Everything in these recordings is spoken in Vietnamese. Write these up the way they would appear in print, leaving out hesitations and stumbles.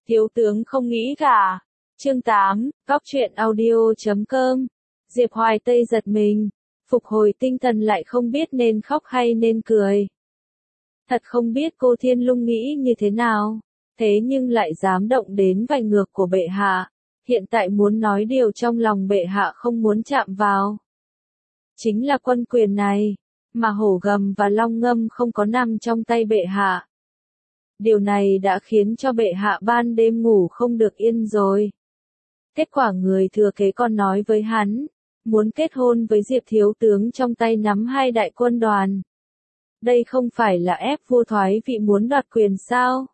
Thiếu tướng không nghĩ cả. Chương 8, Góc truyện audio.com. Diệp Hoài Tây giật mình, phục hồi tinh thần lại không biết nên khóc hay nên cười. Thật không biết cô Thiên Lung nghĩ như thế nào, thế nhưng lại dám động đến vành ngược của bệ hạ, hiện tại muốn nói điều trong lòng bệ hạ không muốn chạm vào. Chính là quân quyền này, mà hổ gầm và long ngâm không có nằm trong tay bệ hạ. Điều này đã khiến cho bệ hạ ban đêm ngủ không được yên rồi. Kết quả người thừa kế còn nói với hắn, muốn kết hôn với Diệp thiếu tướng trong tay nắm hai đại quân đoàn. Đây không phải là ép vua thoái vị muốn đoạt quyền sao?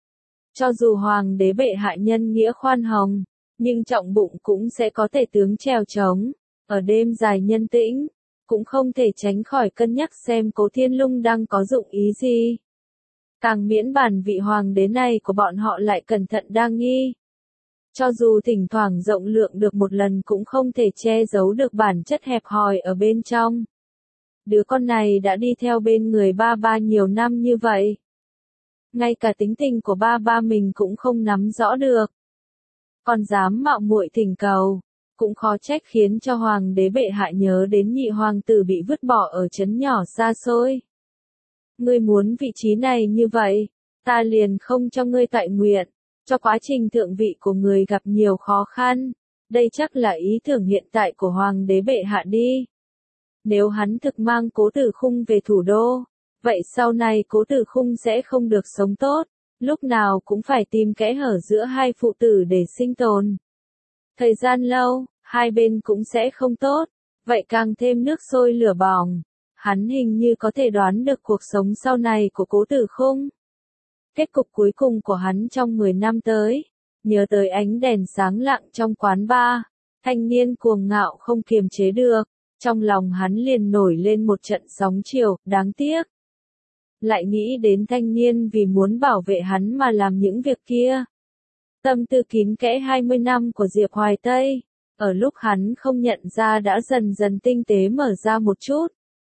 Cho dù hoàng đế bệ hạ nhân nghĩa khoan hồng, nhưng trọng bụng cũng sẽ có thể tướng trèo trống. Ở đêm dài nhân tĩnh, cũng không thể tránh khỏi cân nhắc xem Cố Thiên Lung đang có dụng ý gì. Càng miễn bản vị hoàng đế này của bọn họ lại cẩn thận đa nghi. Cho dù thỉnh thoảng rộng lượng được một lần cũng không thể che giấu được bản chất hẹp hòi ở bên trong. Đứa con này đã đi theo bên người ba ba nhiều năm như vậy. Ngay cả tính tình của ba ba mình cũng không nắm rõ được. Còn dám mạo muội thỉnh cầu, cũng khó trách khiến cho hoàng đế bệ hạ nhớ đến nhị hoàng tử bị vứt bỏ ở trấn nhỏ xa xôi. Ngươi muốn vị trí này như vậy, ta liền không cho ngươi toại nguyện, cho quá trình thượng vị của người gặp nhiều khó khăn. Đây chắc là ý tưởng hiện tại của hoàng đế bệ hạ đi. Nếu hắn thực mang Cố Tử Khung về thủ đô, vậy sau này Cố Tử Khung sẽ không được sống tốt, lúc nào cũng phải tìm kẽ hở giữa hai phụ tử để sinh tồn. Thời gian lâu, hai bên cũng sẽ không tốt, vậy càng thêm nước sôi lửa bỏng. Hắn hình như có thể đoán được cuộc sống sau này của Cố Tử Khung. Kết cục cuối cùng của hắn trong 10 năm tới, nhớ tới ánh đèn sáng lặng trong quán bar, thanh niên cuồng ngạo không kiềm chế được, trong lòng hắn liền nổi lên một trận sóng chiều, đáng tiếc. Lại nghĩ đến thanh niên vì muốn bảo vệ hắn mà làm những việc kia. Tâm tư kín kẽ 20 năm của Diệp Hoài Tây, ở lúc hắn không nhận ra đã dần dần tinh tế mở ra một chút.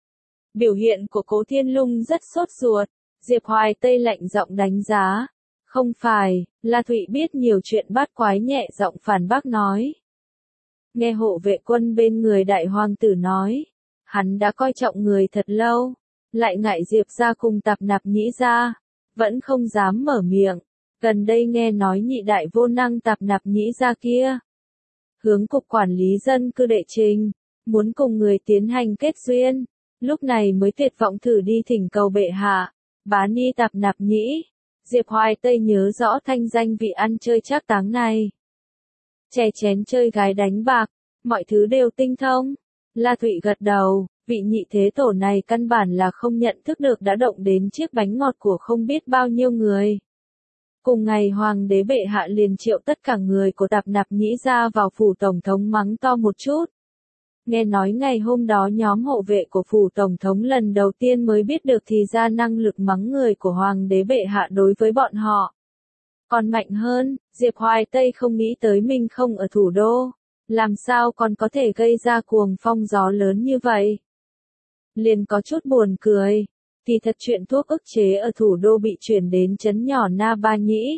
Biểu hiện của Cố Thiên Lung rất sốt ruột, Diệp Hoài Tây lạnh giọng đánh giá. Không phải, La Thụy biết nhiều chuyện bát quái nhẹ giọng phản bác nói. Nghe hộ vệ quân bên người đại hoàng tử nói, hắn đã coi trọng người thật lâu, lại ngại Diệp ra cùng Tạp Nạp Nhĩ ra, vẫn không dám mở miệng. Gần đây nghe nói nhị đại vô năng Tạp Nạp Nhĩ ra kia, hướng cục quản lý dân cư đệ trình, muốn cùng người tiến hành kết duyên, lúc này mới tuyệt vọng thử đi thỉnh cầu bệ hạ, bá ni Tạp Nạp Nhĩ. Diệp Hoài Tây nhớ rõ thanh danh vị ăn chơi trác táng này. Chè chén chơi gái đánh bạc, mọi thứ đều tinh thông. La Thụy gật đầu, vị nhị thế tổ này căn bản là không nhận thức được đã động đến chiếc bánh ngọt của không biết bao nhiêu người. Cùng ngày hoàng đế bệ hạ liền triệu tất cả người của Tạp Nạp Nhĩ ra vào phủ tổng thống mắng to một chút. Nghe nói ngày hôm đó nhóm hộ vệ của phủ tổng thống lần đầu tiên mới biết được thì ra năng lực mắng người của hoàng đế bệ hạ đối với bọn họ. Còn mạnh hơn, Diệp Hoài Tây không nghĩ tới mình không ở thủ đô, làm sao còn có thể gây ra cuồng phong gió lớn như vậy. Liền có chút buồn cười, thì thật chuyện thuốc ức chế ở thủ đô bị chuyển đến trấn nhỏ Na Ba Nhĩ.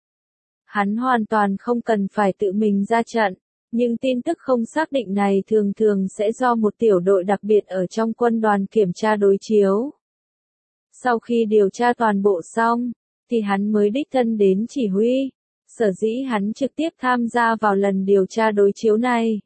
Hắn hoàn toàn không cần phải tự mình ra trận, nhưng tin tức không xác định này thường thường sẽ do một tiểu đội đặc biệt ở trong quân đoàn kiểm tra đối chiếu. Sau khi điều tra toàn bộ xong, thì hắn mới đích thân đến chỉ huy. Sở dĩ hắn trực tiếp tham gia vào lần điều tra đối chiếu này,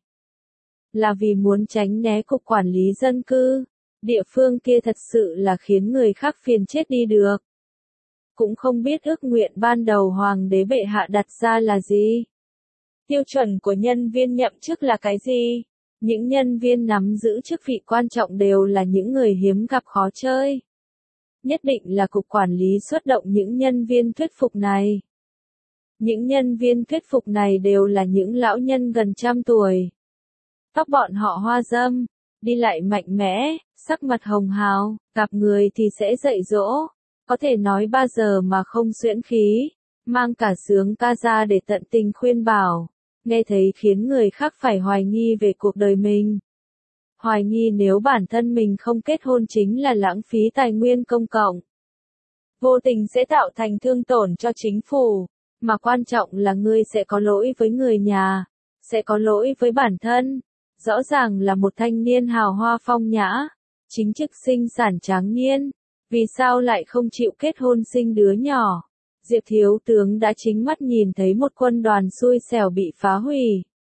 là vì muốn tránh né cục quản lý dân cư. Địa phương kia thật sự là khiến người khác phiền chết đi được. Cũng không biết ước nguyện ban đầu hoàng đế bệ hạ đặt ra là gì. Tiêu chuẩn của nhân viên nhậm chức là cái gì? Những nhân viên nắm giữ chức vị quan trọng đều là những người hiếm gặp khó chơi. Nhất định là cục quản lý xuất động những nhân viên thuyết phục này. Những nhân viên thuyết phục này đều là những lão nhân gần 100 tuổi. Tóc bọn họ hoa râm, đi lại mạnh mẽ, sắc mặt hồng hào, gặp người thì sẽ dạy dỗ, có thể nói 3 giờ mà không xuyễn khí, mang cả sướng ca ra để tận tình khuyên bảo, nghe thấy khiến người khác phải hoài nghi về cuộc đời mình. Hoài nghi nếu bản thân mình không kết hôn chính là lãng phí tài nguyên công cộng. Vô tình sẽ tạo thành thương tổn cho chính phủ, mà quan trọng là ngươi sẽ có lỗi với người nhà, sẽ có lỗi với bản thân. Rõ ràng là một thanh niên hào hoa phong nhã, chính trực sinh sản tráng niên, vì sao lại không chịu kết hôn sinh đứa nhỏ? Diệp thiếu tướng đã chính mắt nhìn thấy một quân đoàn xui xẻo bị phá hủy.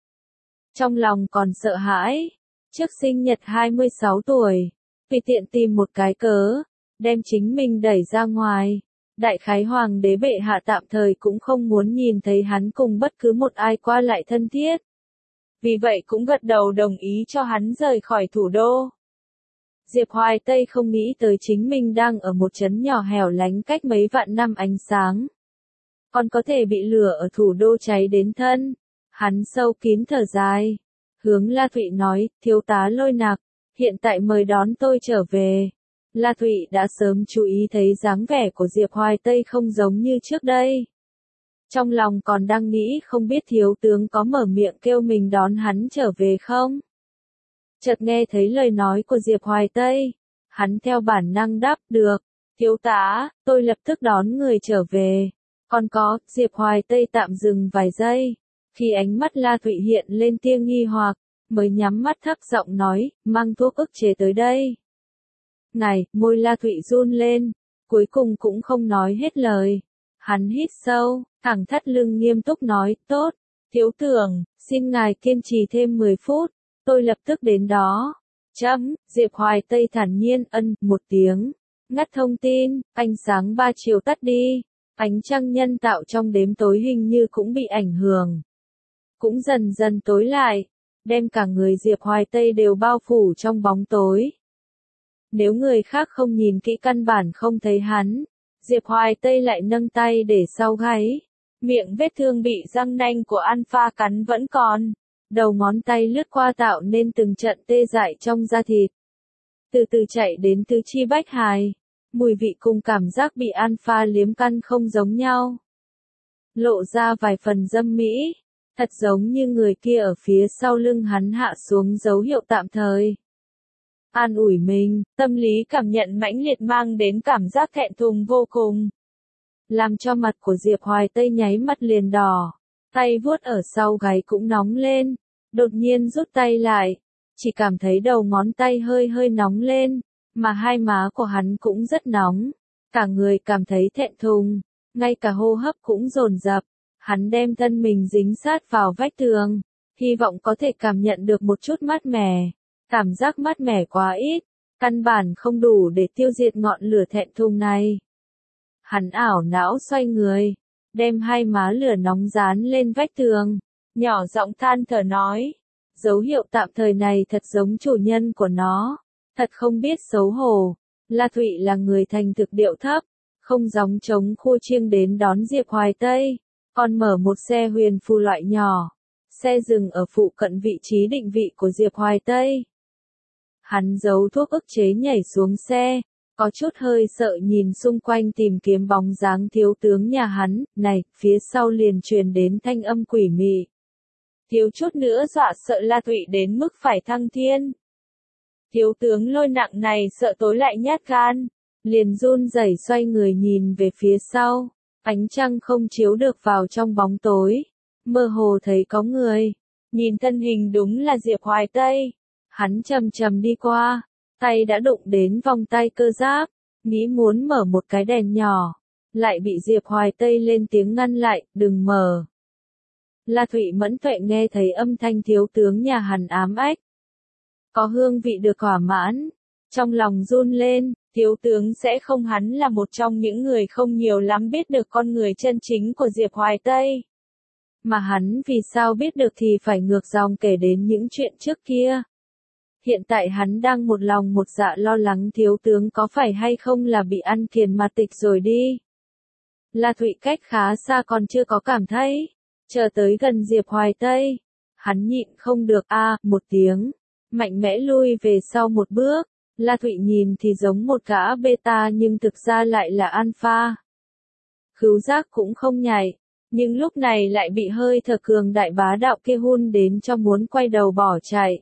Trong lòng còn sợ hãi, trước sinh nhật 26 tuổi, vì tiện tìm một cái cớ, đem chính mình đẩy ra ngoài. Đại khái hoàng đế bệ hạ tạm thời cũng không muốn nhìn thấy hắn cùng bất cứ một ai qua lại thân thiết. Vì vậy cũng gật đầu đồng ý cho hắn rời khỏi thủ đô. Diệp Hoài Tây không nghĩ tới chính mình đang ở một trấn nhỏ hẻo lánh cách mấy vạn năm ánh sáng. Còn có thể bị lửa ở thủ đô cháy đến thân. Hắn sâu kín thở dài. Hướng La Thụy nói, thiếu tá Lôi Nặc, hiện tại mời đón tôi trở về. La Thụy đã sớm chú ý thấy dáng vẻ của Diệp Hoài Tây không giống như trước đây. Trong lòng còn đang nghĩ không biết thiếu tướng có mở miệng kêu mình đón hắn trở về không. Chợt nghe thấy lời nói của Diệp Hoài Tây, hắn theo bản năng đáp được, thiếu tá, tôi lập tức đón người trở về. Còn có, Diệp Hoài Tây tạm dừng vài giây, khi ánh mắt La Thụy hiện lên tia nghi hoặc, mới nhắm mắt thấp giọng nói, mang thuốc ức chế tới đây. Này, môi La Thụy run lên, cuối cùng cũng không nói hết lời. Hắn hít sâu, thẳng thắt lưng nghiêm túc nói, tốt, thiếu tướng, xin ngài kiên trì thêm 10 phút, tôi lập tức đến đó. Diệp Hoài Tây thản nhiên một tiếng, ngắt thông tin, ánh sáng 3 chiều tắt đi, ánh trăng nhân tạo trong đêm tối hình như cũng bị ảnh hưởng. Cũng dần dần tối lại, đem cả người Diệp Hoài Tây đều bao phủ trong bóng tối. Nếu người khác không nhìn kỹ căn bản không thấy hắn, Diệp Hoài Tây lại nâng tay để sau gáy. Miệng vết thương bị răng nanh của Alpha cắn vẫn còn. Đầu ngón tay lướt qua tạo nên từng trận tê dại trong da thịt. Từ từ chạy đến tứ chi bách hài. Mùi vị cùng cảm giác bị Alpha liếm căn không giống nhau. Lộ ra vài phần dâm mỹ. Thật giống như người kia ở phía sau lưng hắn hạ xuống dấu hiệu tạm thời. An ủi mình, tâm lý cảm nhận mãnh liệt mang đến cảm giác thẹn thùng vô cùng. Làm cho mặt của Diệp Hoài Tây nháy mắt liền đỏ. Tay vuốt ở sau gáy cũng nóng lên. Đột nhiên rút tay lại. Chỉ cảm thấy đầu ngón tay hơi hơi nóng lên. Mà hai má của hắn cũng rất nóng. Cả người cảm thấy thẹn thùng. Ngay cả hô hấp cũng dồn dập. Hắn đem thân mình dính sát vào vách tường. Hy vọng có thể cảm nhận được một chút mát mẻ. Cảm giác mát mẻ quá ít. Căn bản không đủ để tiêu diệt ngọn lửa thẹn thùng này. Hắn ảo não xoay người. Đem hai má lửa nóng dán lên vách tường. Nhỏ giọng than thở nói. Dấu hiệu tạm thời này thật giống chủ nhân của nó. Thật không biết xấu hổ. La Thụy là người thành thực điệu thấp. Không gióng trống khua chiêng đến đón Diệp Hoài Tây. Còn mở một xe huyền phù loại nhỏ. Xe dừng ở phụ cận vị trí định vị của Diệp Hoài Tây. Hắn giấu thuốc ức chế nhảy xuống xe. Có chút hơi sợ nhìn xung quanh tìm kiếm bóng dáng thiếu tướng nhà hắn. Này, phía sau liền truyền đến thanh âm quỷ mị. Thiếu chút nữa dọa sợ La Thụy đến mức phải thăng thiên. Thiếu tướng Lôi Nặc này sợ tối lại nhát gan. Liền run rẩy xoay người nhìn về phía sau. Ánh trăng không chiếu được vào trong bóng tối. Mơ hồ thấy có người. Nhìn thân hình đúng là Diệp Hoài Tây. Hắn chậm chậm đi qua. Tay đã đụng đến vòng tay cơ giáp. Nghĩ muốn mở một cái đèn nhỏ. Lại bị Diệp Hoài Tây lên tiếng ngăn lại, đừng mở. La Thụy mẫn tuệ nghe thấy âm thanh thiếu tướng nhà hắn ám ách. Có hương vị được thỏa mãn. Trong lòng run lên, thiếu tướng sẽ không hắn là một trong những người không nhiều lắm biết được con người chân chính của Diệp Hoài Tây. Mà hắn vì sao biết được thì phải ngược dòng kể đến những chuyện trước kia. Hiện tại hắn đang một lòng một dạ lo lắng thiếu tướng có phải hay không là bị ăn kiền mà tịch rồi đi. La Thụy cách khá xa còn chưa có cảm thấy. Chờ tới gần Diệp Hoài Tây. Hắn nhịn không được một tiếng. Mạnh mẽ lui về sau một bước. La Thụy nhìn thì giống một gã beta nhưng thực ra lại là alpha. Khứu giác cũng không nhạy. Nhưng lúc này lại bị hơi thở cường đại bá đạo kia hun đến cho muốn quay đầu bỏ chạy.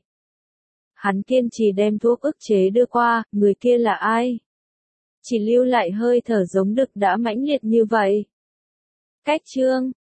Hắn kiên trì đem thuốc ức chế đưa qua, người kia là ai? Chỉ lưu lại hơi thở giống đực đã mãnh liệt như vậy. Cách chương